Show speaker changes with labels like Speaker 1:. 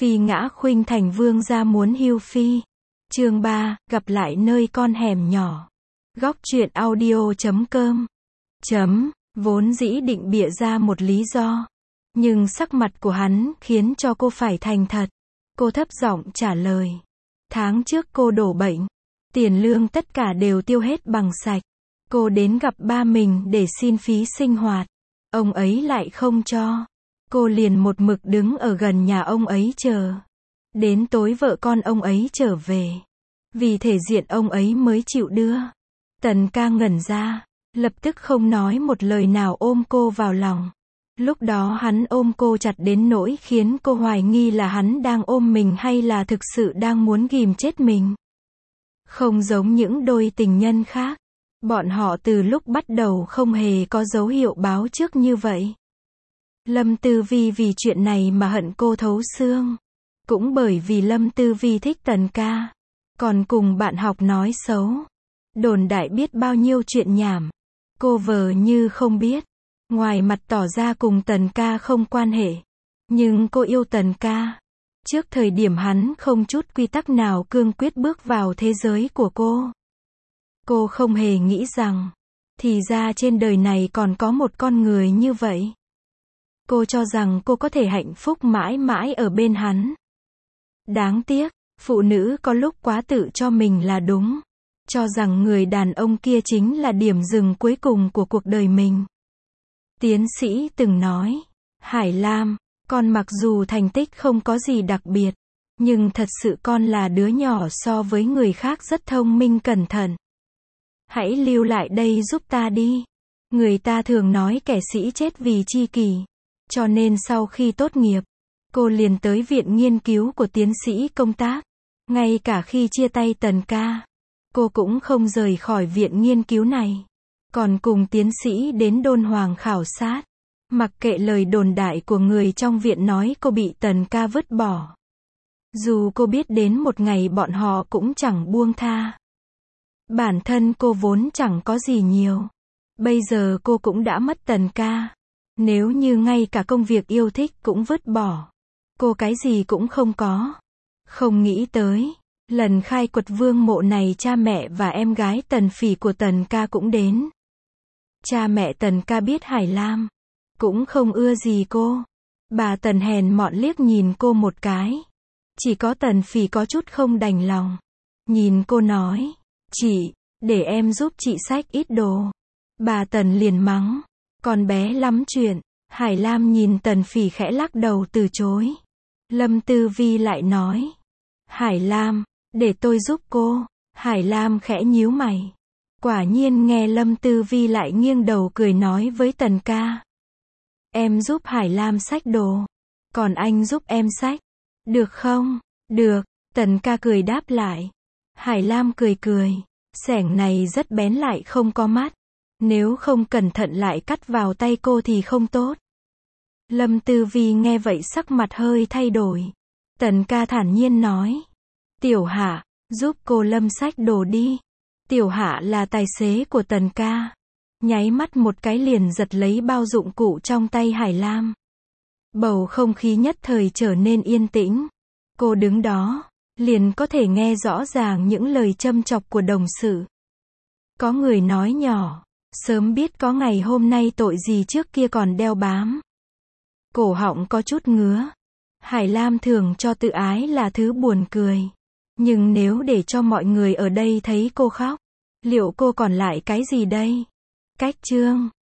Speaker 1: Phi ngã khuynh thành vương gia muốn hưu phi. Chương 3, gặp lại nơi con hẻm nhỏ. Góc truyện audio.com. Vốn dĩ định bịa ra một lý do, nhưng sắc mặt của hắn khiến cho cô phải thành thật. Cô thấp giọng trả lời. Tháng trước cô đổ bệnh, tiền lương tất cả đều tiêu hết bằng sạch. Cô đến gặp ba mình để xin phí sinh hoạt. Ông ấy lại không cho. Cô liền một mực đứng ở gần nhà ông ấy chờ. Đến tối vợ con ông ấy trở về. Vì thể diện ông ấy mới chịu đưa. Tần ca ngẩn ra, lập tức không nói một lời nào ôm cô vào lòng. Lúc đó hắn ôm cô chặt đến nỗi khiến cô hoài nghi là hắn đang ôm mình hay là thực sự đang muốn ghim chết mình. Không giống những đôi tình nhân khác, bọn họ từ lúc bắt đầu không hề có dấu hiệu báo trước như vậy. Lâm Tư Vi vì chuyện này mà hận cô thấu xương. Cũng bởi vì Lâm Tư Vi thích Tần ca, còn cùng bạn học nói xấu, đồn đại biết bao nhiêu chuyện nhảm. Cô vờ như không biết, ngoài mặt tỏ ra cùng Tần ca không quan hệ. Nhưng cô yêu Tần ca. Trước thời điểm hắn không chút quy tắc nào cương quyết bước vào thế giới của cô. Cô không hề nghĩ rằng, thì ra trên đời này còn có một con người như vậy. Cô cho rằng cô có thể hạnh phúc mãi mãi ở bên hắn. Đáng tiếc, phụ nữ có lúc quá tự cho mình là đúng. Cho rằng người đàn ông kia chính là điểm dừng cuối cùng của cuộc đời mình. Tiến sĩ từng nói, Hải Lam, con mặc dù thành tích không có gì đặc biệt, nhưng thật sự con là đứa nhỏ so với người khác rất thông minh cẩn thận. Hãy lưu lại đây giúp ta đi. Người ta thường nói kẻ sĩ chết vì tri kỷ. Cho nên sau khi tốt nghiệp, cô liền tới viện nghiên cứu của tiến sĩ công tác. Ngay cả khi chia tay Tần ca, cô cũng không rời khỏi viện nghiên cứu này. Còn cùng tiến sĩ đến Đôn Hoàng khảo sát. Mặc kệ lời đồn đại của người trong viện nói cô bị Tần ca vứt bỏ. Dù cô biết đến một ngày bọn họ cũng chẳng buông tha. Bản thân cô vốn chẳng có gì nhiều. Bây giờ cô cũng đã mất Tần ca. Nếu như ngay cả công việc yêu thích cũng vứt bỏ, cô cái gì cũng không có. Không nghĩ tới, lần khai quật vương mộ này cha mẹ và em gái Tần Phỉ của Tần ca cũng đến. Cha mẹ Tần ca biết Hải Lam, cũng không ưa gì cô. Bà Tần hèn mọn liếc nhìn cô một cái. Chỉ có Tần Phỉ có chút không đành lòng. Nhìn cô nói, chị, để em giúp chị xách ít đồ. Bà Tần liền mắng, con bé lắm chuyện. Hải Lam nhìn Tần Phỉ khẽ lắc đầu từ chối. Lâm Tư Vi lại nói, Hải Lam, để tôi giúp cô. Hải Lam khẽ nhíu mày. Quả nhiên nghe Lâm Tư Vi lại nghiêng đầu cười nói với Tần ca. Em giúp Hải Lam xách đồ. Còn anh giúp em xách. Được không? Được. Tần ca cười đáp lại. Hải Lam cười cười. Xẻng này rất bén lại không có mắt. Nếu không cẩn thận lại cắt vào tay cô thì không tốt. Lâm Tư Vi nghe vậy sắc mặt hơi thay đổi. Tần ca thản nhiên nói. Tiểu Hạ, giúp cô Lâm xách đồ đi. Tiểu Hạ là tài xế của Tần ca. Nháy mắt một cái liền giật lấy bao dụng cụ trong tay Hải Lam. Bầu không khí nhất thời trở nên yên tĩnh. Cô đứng đó, liền có thể nghe rõ ràng những lời châm chọc của đồng sự. Có người nói nhỏ, sớm biết có ngày hôm nay tội gì trước kia còn đeo bám. Cổ họng có chút ngứa. Hải Lam thường cho tự ái là thứ buồn cười. Nhưng nếu để cho mọi người ở đây thấy cô khóc, liệu cô còn lại cái gì đây? Cách chương